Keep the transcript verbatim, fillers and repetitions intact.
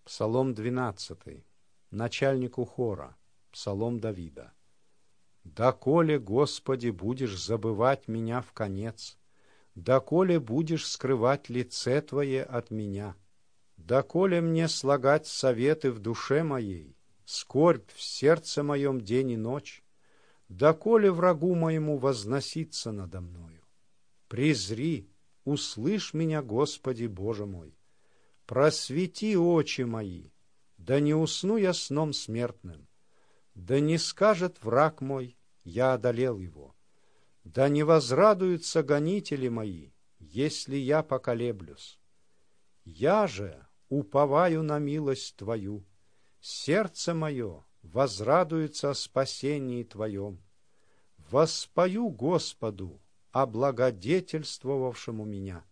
Псалом двенадцатый. Начальнику хора. Псалом Давида. «Доколе, Господи, будешь забывать меня вконец? Доколе будешь скрывать лице Твое от меня? Доколе мне слагать советы в душе моей, скорбь в сердце моем день и ночь? Доколе врагу моему возноситься надо мною? Презри, услышь меня, Господи, Боже мой! Просвети очи мои, да не усну я сном смертным. Да не скажет враг мой, я одолел его. Да не возрадуются гонители мои, если я поколеблюсь. Я же уповаю на милость Твою, сердце мое возрадуется о спасении Твоем. Воспою Господу, облагодетельствовавшему меня.